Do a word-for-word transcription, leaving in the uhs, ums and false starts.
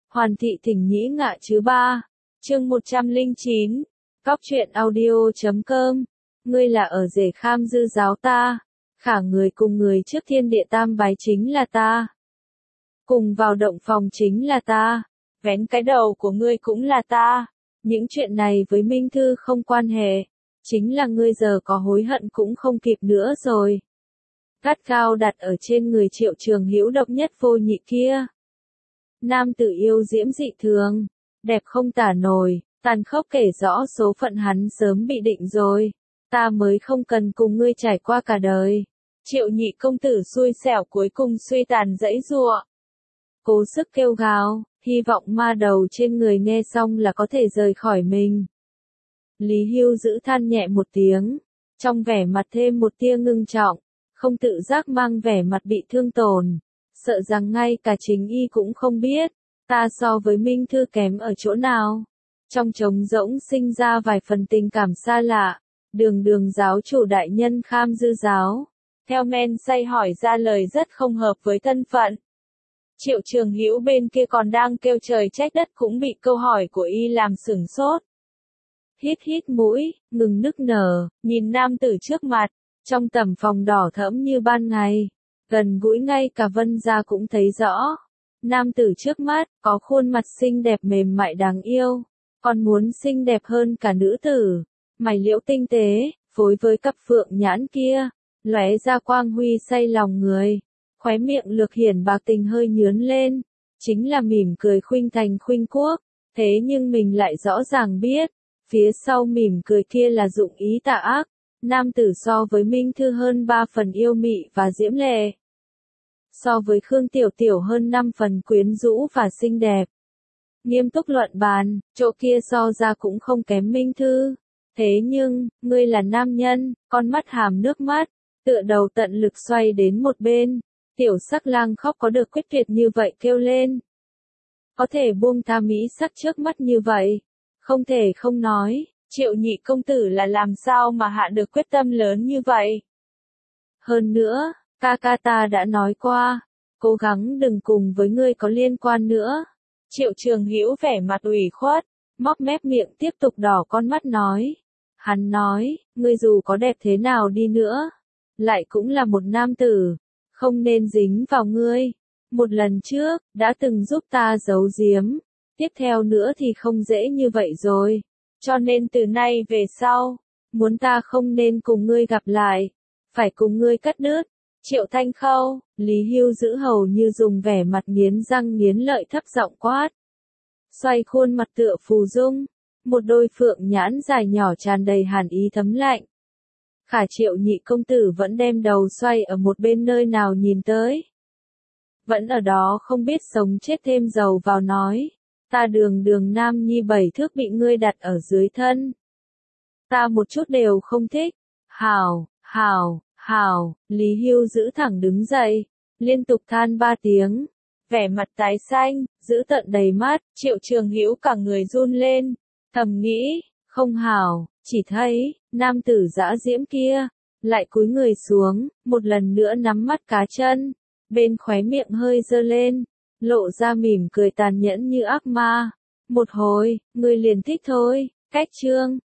Hoàn thị thỉnh nhĩ ngạ chứ ba. Chương một trăm lẻ chín. Cóc truyện audio chấm com. Ngươi là ở rể Kham Dư giáo ta. Khả người cùng người trước thiên địa tam bái chính là ta. Cùng vào động phòng chính là ta. Vén cái đầu của ngươi cũng là ta. Những chuyện này với Minh Thư không quan hệ. Chính là ngươi giờ có hối hận cũng không kịp nữa rồi. Gắt gao đặt ở trên người Triệu Trường Hữu độc nhất vô nhị kia. Nam tử yêu diễm dị thường, đẹp không tả nổi, tàn khốc kể rõ số phận hắn sớm bị định rồi. Ta mới không cần cùng ngươi trải qua cả đời. Triệu nhị công tử xui xẻo cuối cùng suy tàn dãy giụa. Cố sức kêu gào, hy vọng ma đầu trên người nghe xong là có thể rời khỏi mình. Lý Hưu giữ than nhẹ một tiếng, trong vẻ mặt thêm một tia ngưng trọng, không tự giác mang vẻ mặt bị thương tổn. Sợ rằng ngay cả chính y cũng không biết, ta so với Minh Thư kém ở chỗ nào. Trong trống rỗng sinh ra vài phần tình cảm xa lạ, đường đường giáo chủ đại nhân Kham Dư giáo. Theo men say hỏi ra lời rất không hợp với thân phận. Triệu Trường Hữu bên kia còn đang kêu trời trách đất cũng bị câu hỏi của y làm sửng sốt. Hít hít mũi, ngừng nức nở, nhìn nam tử trước mặt, trong tầm phòng đỏ thẫm như ban ngày. Gần gũi ngay cả Vân Gia cũng thấy rõ. Nam tử trước mắt, có khuôn mặt xinh đẹp mềm mại đáng yêu. Còn muốn xinh đẹp hơn cả nữ tử. Mày liễu tinh tế, phối với cặp phượng nhãn kia. Lóe ra quang huy say lòng người. Khóe miệng lược hiển bạc tình hơi nhướn lên. Chính là mỉm cười khuynh thành khuynh quốc. Thế nhưng mình lại rõ ràng biết. Phía sau mỉm cười kia là dụng ý tà ác. Nam tử so với Minh Thư hơn ba phần yêu mị và diễm lệ. So với Khương Tiểu Tiểu hơn năm phần quyến rũ và xinh đẹp. Nghiêm túc luận bàn, chỗ kia so ra cũng không kém Minh Thư. Thế nhưng, ngươi là nam nhân, con mắt hàm nước mắt, tựa đầu tận lực xoay đến một bên. Tiểu sắc lang khóc có được quyết tuyệt như vậy kêu lên. Có thể buông tha mỹ sắc trước mắt như vậy. Không thể không nói, Triệu nhị công tử là làm sao mà hạ được quyết tâm lớn như vậy. Hơn nữa, ca ca ta đã nói qua, cố gắng đừng cùng với ngươi có liên quan nữa. Triệu Trường Hữu vẻ mặt ủy khuất, móc mép miệng tiếp tục đỏ con mắt nói. Hắn nói, ngươi dù có đẹp thế nào đi nữa, lại cũng là một nam tử, không nên dính vào ngươi. Một lần trước, đã từng giúp ta giấu giếm, tiếp theo nữa thì không dễ như vậy rồi. Cho nên từ nay về sau, muốn ta không nên cùng ngươi gặp lại, phải cùng ngươi cắt đứt. Triệu Thanh Khâu, Lý Hưu giữ hầu như dùng vẻ mặt nghiến răng nghiến lợi thấp giọng quát. Xoay khuôn mặt tựa phù dung, một đôi phượng nhãn dài nhỏ tràn đầy hàn ý thấm lạnh. Khả Triệu nhị công tử vẫn đem đầu xoay ở một bên nơi nào nhìn tới. Vẫn ở đó không biết sống chết thêm dầu vào nói. Ta đường đường nam nhi bảy thước bị ngươi đặt ở dưới thân. Ta một chút đều không thích. Hào, hào, hào, Lý Hưu giữ thẳng đứng dậy, liên tục than ba tiếng. Vẻ mặt tái xanh, giữ tận đầy mắt, Triệu Trường Hữu cả người run lên. Thầm nghĩ, không hào, chỉ thấy, nam tử dã diễm kia, lại cúi người xuống, một lần nữa nắm mắt cá chân. Bên khóe miệng hơi dơ lên. Lộ ra mỉm cười tàn nhẫn như ác ma. Một hồi, ngươi liền thích thôi. Cách chương.